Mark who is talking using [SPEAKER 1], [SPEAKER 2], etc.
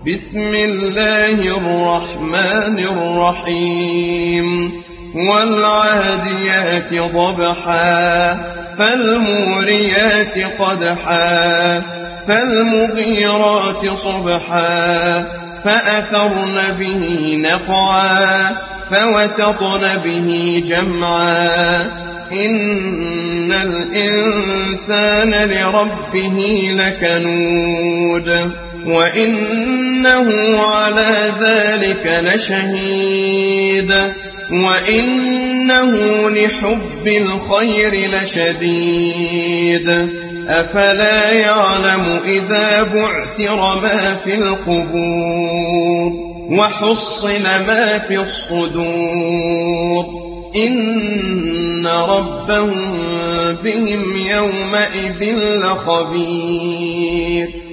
[SPEAKER 1] بسم الله الرحمن الرحيم والعاديات ضبحا فالموريات قدحا فالمغيرات صبحا فأثرن به نقعا فوسطن به جمعا إن الإنسان لربه لكنود وإنه على ذلك لشهيد وإنه لحب الخير لشديد أفلا يعلم إذا بعثر ما في القبور وحصل ما في الصدور إن ربهم بهم يومئذ لخبير